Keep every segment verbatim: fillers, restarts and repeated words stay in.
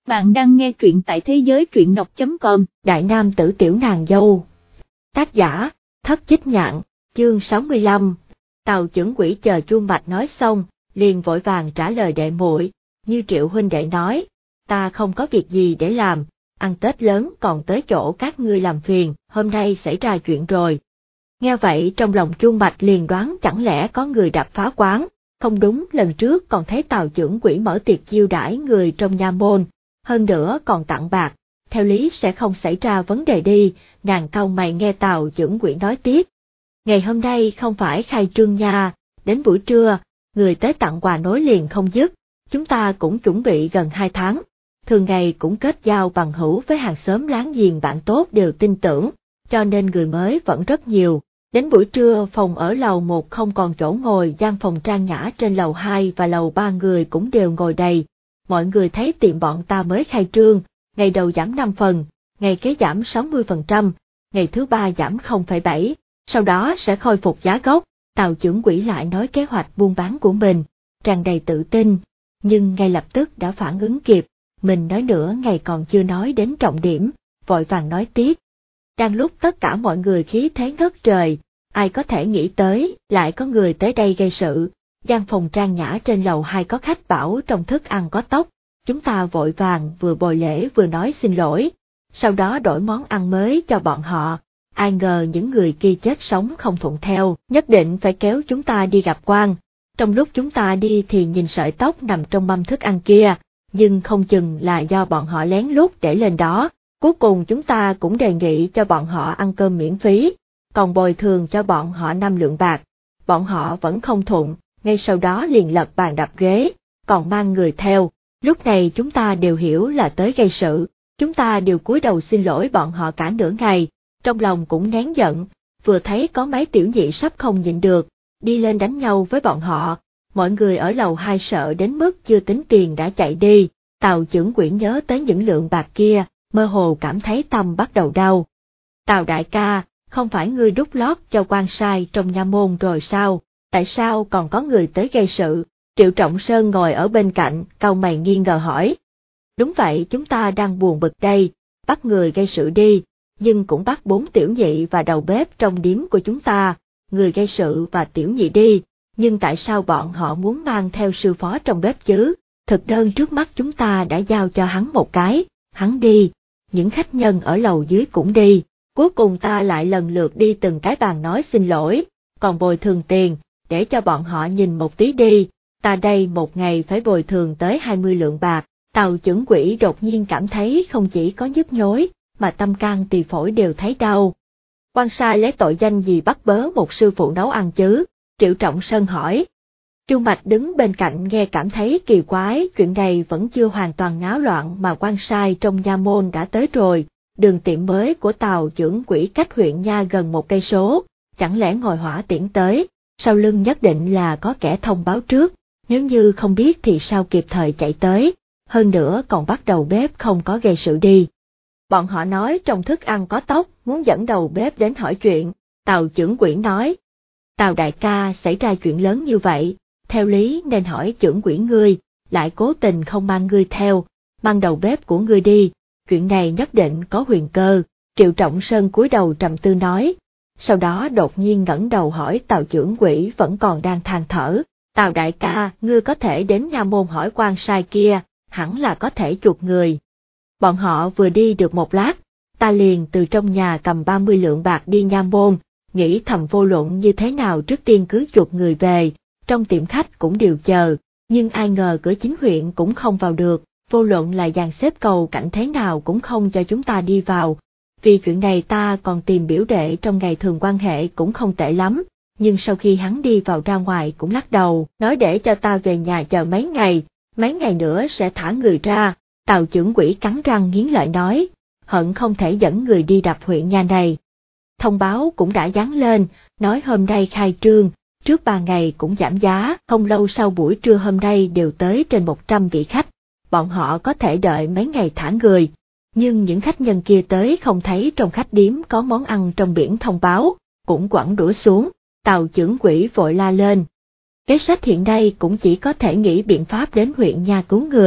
Bạn đang nghe truyện tại thế giới truyện đọc chấm com. Đại nam tử tiểu nàng dâu. Tác giả, Thất Chích Nhạn, chương sáu mươi lăm. Tào Chưởng Quỷ chờ Chuông Bạch nói xong, liền vội vàng trả lời đệ muội, như Triệu huynh đệ nói, ta không có việc gì để làm, ăn Tết lớn còn tới chỗ các ngươi làm phiền, hôm nay xảy ra chuyện rồi. Nghe vậy trong lòng Chuông Bạch liền đoán chẳng lẽ có người đập phá quán, không đúng, lần trước còn thấy Tào Chưởng Quỷ mở tiệc chiêu đãi người trong nha môn, hơn nữa còn tặng bạc, theo lý sẽ không xảy ra vấn đề đi. Nàng cau mày nghe Tào Chưởng Quỷ nói tiếp. Ngày hôm nay không phải khai trương nha, đến buổi trưa, người tới tặng quà nối liền không dứt, chúng ta cũng chuẩn bị gần hai tháng, thường ngày cũng kết giao bằng hữu với hàng xóm láng giềng bạn tốt đều tin tưởng, cho nên người mới vẫn rất nhiều. Đến buổi trưa phòng ở lầu một không còn chỗ ngồi, gian phòng trang nhã trên lầu hai và lầu ba người cũng đều ngồi đầy. Mọi người thấy tiệm bọn ta mới khai trương, ngày đầu giảm năm phần, ngày kế giảm sáu mươi phần trăm, ngày thứ ba giảm không phẩy bảy, sau đó sẽ khôi phục giá gốc. Tào Chưởng Quỷ lại nói kế hoạch buôn bán của mình, tràn đầy tự tin, nhưng ngay lập tức đã phản ứng kịp, mình nói nữa ngày còn chưa nói đến trọng điểm, vội vàng nói tiếp. Đang lúc tất cả mọi người khí thế ngất trời, ai có thể nghĩ tới lại có người tới đây gây sự. Gian phòng trang nhã trên lầu hai có khách bảo trong thức ăn có tóc, chúng ta vội vàng vừa bồi lễ vừa nói xin lỗi, sau đó đổi món ăn mới cho bọn họ. Ai ngờ những người kia chết sống không thuận theo, nhất định phải kéo chúng ta đi gặp quan. Trong lúc chúng ta đi thì nhìn sợi tóc nằm trong mâm thức ăn kia, nhưng không chừng là do bọn họ lén lút để lên đó. Cuối cùng chúng ta cũng đề nghị cho bọn họ ăn cơm miễn phí, còn bồi thường cho bọn họ năm lượng bạc. Bọn họ vẫn không thuận, ngay sau đó liền lật bàn đập ghế, còn mang người theo. Lúc này chúng ta đều hiểu là tới gây sự, chúng ta đều cúi đầu xin lỗi bọn họ cả nửa ngày, trong lòng cũng nén giận, vừa thấy có mấy tiểu nhị sắp không nhịn được, đi lên đánh nhau với bọn họ. Mọi người ở lầu hai sợ đến mức chưa tính tiền đã chạy đi. Tào Chưởng Quỷ nhớ tới những lượng bạc kia, mơ hồ cảm thấy tâm bắt đầu đau. Tào đại ca, không phải ngươi đút lót cho quan sai trong nha môn rồi sao, tại sao còn có người tới gây sự? Triệu Trọng Sơn ngồi ở bên cạnh, cau mày nghi ngờ hỏi. Đúng vậy, chúng ta đang buồn bực đây, bắt người gây sự đi, nhưng cũng bắt bốn tiểu nhị và đầu bếp trong điếm của chúng ta, người gây sự và tiểu nhị đi, nhưng tại sao bọn họ muốn mang theo sư phó trong bếp chứ? Thực đơn trước mắt chúng ta đã giao cho hắn một cái, hắn đi, những khách nhân ở lầu dưới cũng đi, cuối cùng ta lại lần lượt đi từng cái bàn nói xin lỗi, còn bồi thường tiền, để cho bọn họ nhìn một tí đi, ta đây một ngày phải bồi thường tới hai mươi lượng bạc. Tào Chưởng Quỷ đột nhiên cảm thấy không chỉ có nhức nhối, mà tâm can tỳ phổi đều thấy đau. Quan sai lấy tội danh gì bắt bớ một sư phụ nấu ăn chứ? Triệu Trọng Sơn hỏi. Chuông Bạch đứng bên cạnh nghe cảm thấy kỳ quái, chuyện này vẫn chưa hoàn toàn náo loạn mà quan sai trong nha môn đã tới rồi. Đường tiệm mới của Tào Chưởng Quỷ cách huyện nha gần một cây số, chẳng lẽ ngồi hỏa tiễn tới, sau lưng nhất định là có kẻ thông báo trước, nếu như không biết thì sao kịp thời chạy tới, hơn nữa còn bắt đầu bếp không có gây sự đi. Bọn họ nói trong thức ăn có tóc, muốn dẫn đầu bếp đến hỏi chuyện. Tào Chưởng Quỷ nói, Tào đại ca, xảy ra chuyện lớn như vậy, theo lý nên hỏi Chưởng Quỷ ngươi, lại cố tình không mang ngươi theo, mang đầu bếp của ngươi đi, chuyện này nhất định có huyền cơ. Triệu Trọng Sơn cúi đầu trầm tư nói, sau đó đột nhiên ngẩng đầu hỏi Tào Chưởng Quỷ vẫn còn đang than thở, Tào đại ca, ngươi có thể đến nha môn hỏi quan sai kia, hẳn là có thể chuộc người. Bọn họ vừa đi được một lát, ta liền từ trong nhà cầm ba mươi lượng bạc đi nha môn, nghĩ thầm vô luận như thế nào trước tiên cứ chuộc người về, trong tiệm khách cũng đều chờ, nhưng ai ngờ cửa chính huyện cũng không vào được, vô luận là dàn xếp cầu cạnh thế nào cũng không cho chúng ta đi vào. Vì chuyện này ta còn tìm biểu đệ trong ngày thường quan hệ cũng không tệ lắm, nhưng sau khi hắn đi vào ra ngoài cũng lắc đầu, nói để cho ta về nhà chờ mấy ngày, mấy ngày nữa sẽ thả người ra. Tào Chưởng Quỷ cắn răng nghiến lợi nói, hận không thể dẫn người đi đập huyện nha này. Thông báo cũng đã dán lên, nói hôm nay khai trương, trước ba ngày cũng giảm giá, không lâu sau buổi trưa hôm nay đều tới trên một trăm vị khách, bọn họ có thể đợi mấy ngày thả người. Nhưng những khách nhân kia tới không thấy trong khách điếm có món ăn trong biển thông báo, cũng quẳng đũa xuống. Tào Chưởng Quỷ vội la lên. Kế sách hiện nay cũng chỉ có thể nghĩ biện pháp đến huyện nha cứu người,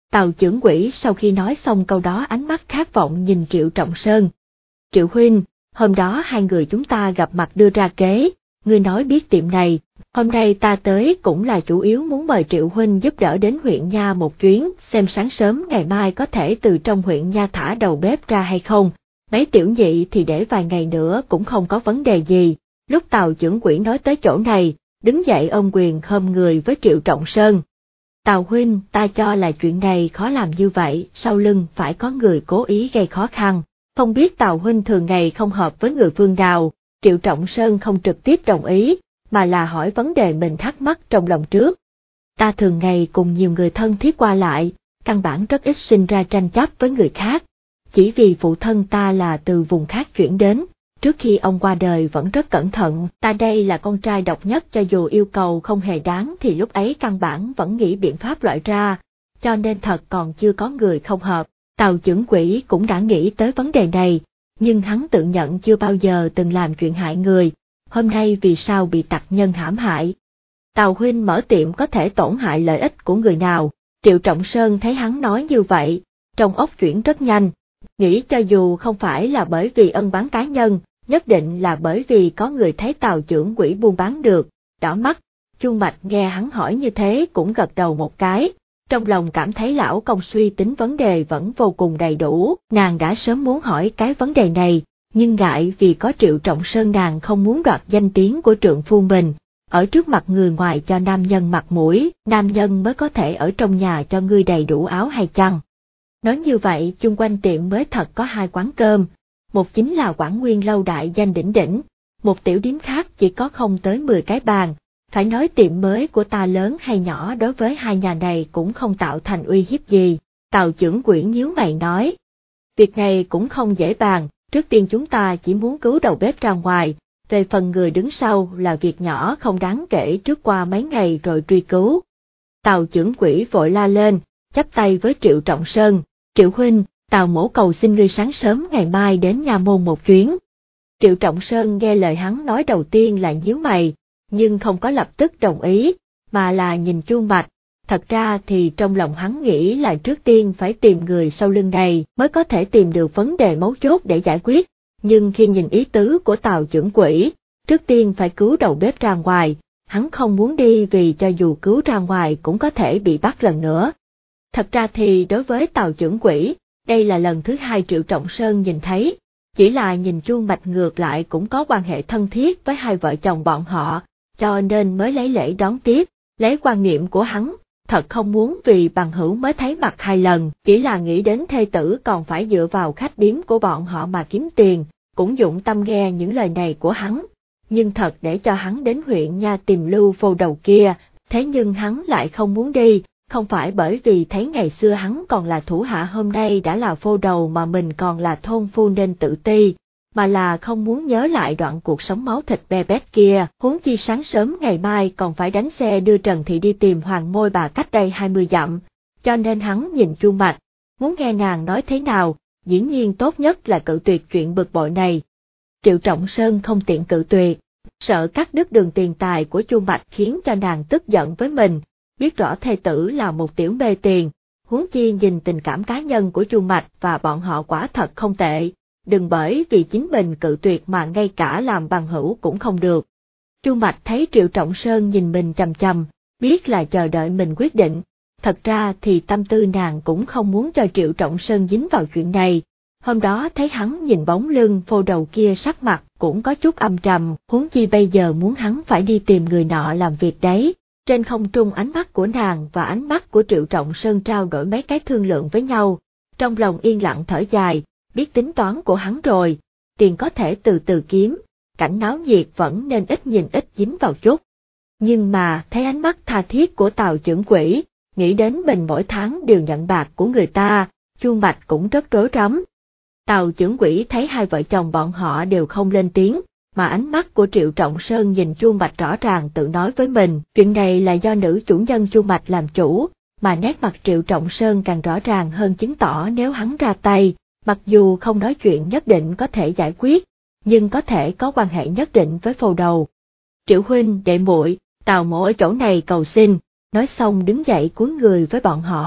Tào Chưởng Quỹ sau khi nói xong câu đó ánh mắt khát vọng nhìn Triệu Trọng Sơn. Triệu huynh, hôm đó hai người chúng ta gặp mặt đưa ra kế, ngươi nói biết tiệm này, hôm nay ta tới cũng là chủ yếu muốn mời Triệu huynh giúp đỡ đến huyện Nha một chuyến, xem sáng sớm ngày mai có thể từ trong huyện Nha thả đầu bếp ra hay không, mấy tiểu nhị thì để vài ngày nữa cũng không có vấn đề gì. Lúc Tào Chưởng Quỹ nói tới chỗ này, đứng dậy ôm quyền khom người với Triệu Trọng Sơn. Tào huynh, ta cho là chuyện này khó làm như vậy, sau lưng phải có người cố ý gây khó khăn. Không biết Tào huynh thường ngày không hợp với người phương nào, Triệu Trọng Sơn không trực tiếp đồng ý, mà là hỏi vấn đề mình thắc mắc trong lòng trước. Ta thường ngày cùng nhiều người thân thiết qua lại, căn bản rất ít sinh ra tranh chấp với người khác. Chỉ vì phụ thân ta là từ vùng khác chuyển đến, trước khi ông qua đời vẫn rất cẩn thận, ta đây là con trai độc nhất cho dù yêu cầu không hề đáng thì lúc ấy căn bản vẫn nghĩ biện pháp loại ra, cho nên thật còn chưa có người không hợp. Tào Chưởng Quỹ cũng đã nghĩ tới vấn đề này, nhưng hắn tự nhận chưa bao giờ từng làm chuyện hại người, hôm nay vì sao bị tặc nhân hãm hại. Tào huynh mở tiệm có thể tổn hại lợi ích của người nào, Triệu Trọng Sơn thấy hắn nói như vậy, trong óc chuyển rất nhanh, nghĩ cho dù không phải là bởi vì ân oán cá nhân, nhất định là bởi vì có người thấy Tào Chưởng Quỹ buôn bán được, đỏ mắt. Chu Mạch nghe hắn hỏi như thế cũng gật đầu một cái, trong lòng cảm thấy lão công suy tính vấn đề vẫn vô cùng đầy đủ, nàng đã sớm muốn hỏi cái vấn đề này, nhưng ngại vì có Triệu Trọng Sơn nàng không muốn đoạt danh tiếng của trượng phu mình, ở trước mặt người ngoài cho nam nhân mặt mũi, nam nhân mới có thể ở trong nhà cho ngươi đầy đủ áo hay chăn. Nói như vậy chung quanh tiệm mới thật có hai quán cơm, một chính là Quảng Nguyên lâu đại danh đỉnh đỉnh, một tiểu điếm khác chỉ có không tới mười cái bàn, phải nói tiệm mới của ta lớn hay nhỏ đối với hai nhà này cũng không tạo thành uy hiếp gì. Tào Chưởng Quỹ nhíu mày nói, việc này cũng không dễ bàn, trước tiên chúng ta chỉ muốn cứu đầu bếp ra ngoài, về phần người đứng sau là việc nhỏ không đáng kể, trước qua mấy ngày rồi truy cứu. Tào Chưởng Quỹ vội la lên, chắp tay với Triệu Trọng Sơn, Triệu huynh, Tào mỗ cầu xin ngươi sáng sớm ngày mai đến Nha Môn một chuyến. Triệu Trọng Sơn nghe lời hắn nói đầu tiên là nhíu mày, nhưng không có lập tức đồng ý, mà là nhìn Chu Mạch. Thật ra thì trong lòng hắn nghĩ là trước tiên phải tìm người sau lưng này mới có thể tìm được vấn đề mấu chốt để giải quyết, nhưng khi nhìn ý tứ của Tào Chưởng Quỹ, trước tiên phải cứu đầu bếp ra ngoài, hắn không muốn đi vì cho dù cứu ra ngoài cũng có thể bị bắt lần nữa. Thật ra thì đối với Tào Chưởng Quỹ, đây là lần thứ hai Triệu Trọng Sơn nhìn thấy, chỉ là nhìn Chu Mạch ngược lại cũng có quan hệ thân thiết với hai vợ chồng bọn họ, cho nên mới lấy lễ đón tiếp, lấy quan niệm của hắn, thật không muốn vì bằng hữu mới thấy mặt hai lần, chỉ là nghĩ đến thê tử còn phải dựa vào khách điếm của bọn họ mà kiếm tiền, cũng dụng tâm nghe những lời này của hắn. Nhưng thật để cho hắn đến huyện Nha tìm Lưu Phô Đầu kia, thế nhưng hắn lại không muốn đi, không phải bởi vì thấy ngày xưa hắn còn là thủ hạ hôm nay đã là phô đầu mà mình còn là thôn phu nên tự ti, mà là không muốn nhớ lại đoạn cuộc sống máu thịt be bét kia, huống chi sáng sớm ngày mai còn phải đánh xe đưa Trần Thị đi tìm Hoàng Môi bà cách đây hai mươi dặm, cho nên hắn nhìn Chu Mạch, muốn nghe nàng nói thế nào, dĩ nhiên tốt nhất là cự tuyệt chuyện bực bội này. Triệu Trọng Sơn không tiện cự tuyệt, sợ cắt đứt đường tiền tài của Chu Mạch khiến cho nàng tức giận với mình, biết rõ thê tử là một tiểu mê tiền, huống chi nhìn tình cảm cá nhân của Chu Mạch và bọn họ quả thật không tệ, đừng bởi vì chính mình cự tuyệt mà ngay cả làm bằng hữu cũng không được. Chu Mạch thấy Triệu Trọng Sơn nhìn mình chằm chằm, biết là chờ đợi mình quyết định, thật ra thì tâm tư nàng cũng không muốn cho Triệu Trọng Sơn dính vào chuyện này. Hôm đó thấy hắn nhìn bóng lưng phô đầu kia sắc mặt cũng có chút âm trầm, huống chi bây giờ muốn hắn phải đi tìm người nọ làm việc đấy. Trên không trung ánh mắt của nàng và ánh mắt của Triệu Trọng Sơn trao đổi mấy cái thương lượng với nhau, trong lòng yên lặng thở dài, biết tính toán của hắn rồi, tiền có thể từ từ kiếm, cảnh náo nhiệt vẫn nên ít nhìn ít dính vào chút. Nhưng mà thấy ánh mắt tha thiết của Tào Chưởng Quỹ, nghĩ đến mình mỗi tháng đều nhận bạc của người ta, Chu Mạch cũng rất rối rắm. Tào Chưởng Quỹ thấy hai vợ chồng bọn họ đều không lên tiếng, mà ánh mắt của Triệu Trọng Sơn nhìn Chu Mạch rõ ràng tự nói với mình, chuyện này là do nữ chủ nhân Chu Mạch làm chủ, mà nét mặt Triệu Trọng Sơn càng rõ ràng hơn chứng tỏ nếu hắn ra tay, mặc dù không nói chuyện nhất định có thể giải quyết, nhưng có thể có quan hệ nhất định với phô đầu. Triệu huynh, đệ muội, Tào mỗ ở chỗ này cầu xin, nói xong đứng dậy cúi người với bọn họ,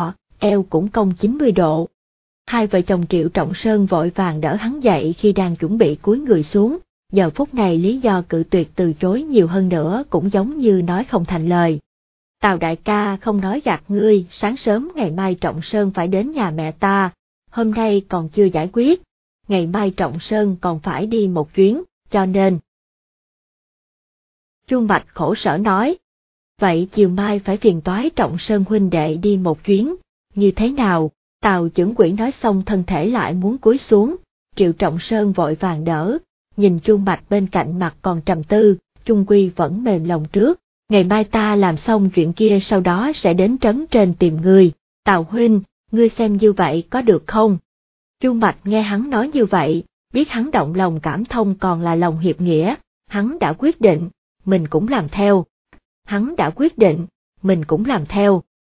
eo cũng cong chín mươi độ. Hai vợ chồng Triệu Trọng Sơn vội vàng đỡ hắn dậy khi đang chuẩn bị cúi người xuống, giờ phút này lý do cự tuyệt từ chối nhiều hơn nữa cũng giống như nói không thành lời. Tào đại ca không nói gạt ngươi, sáng sớm ngày mai Trọng Sơn phải đến nhà mẹ ta, hôm nay còn chưa giải quyết, ngày mai Trọng Sơn còn phải đi một chuyến, cho nên. Chuông Bạch khổ sở nói, vậy chiều mai phải phiền toái Trọng Sơn huynh đệ đi một chuyến, như thế nào? Tào Chưởng Quỹ nói xong thân thể lại muốn cúi xuống, Triệu Trọng Sơn vội vàng đỡ, nhìn Chuông Bạch bên cạnh mặt còn trầm tư, chung quy vẫn mềm lòng trước, ngày mai ta làm xong chuyện kia sau đó sẽ đến trấn trên tìm ngươi, Tào huynh, ngươi xem như vậy có được không? Chuông Bạch nghe hắn nói như vậy, biết hắn động lòng cảm thông còn là lòng hiệp nghĩa, hắn đã quyết định, mình cũng làm theo. Hắn đã quyết định, mình cũng làm theo.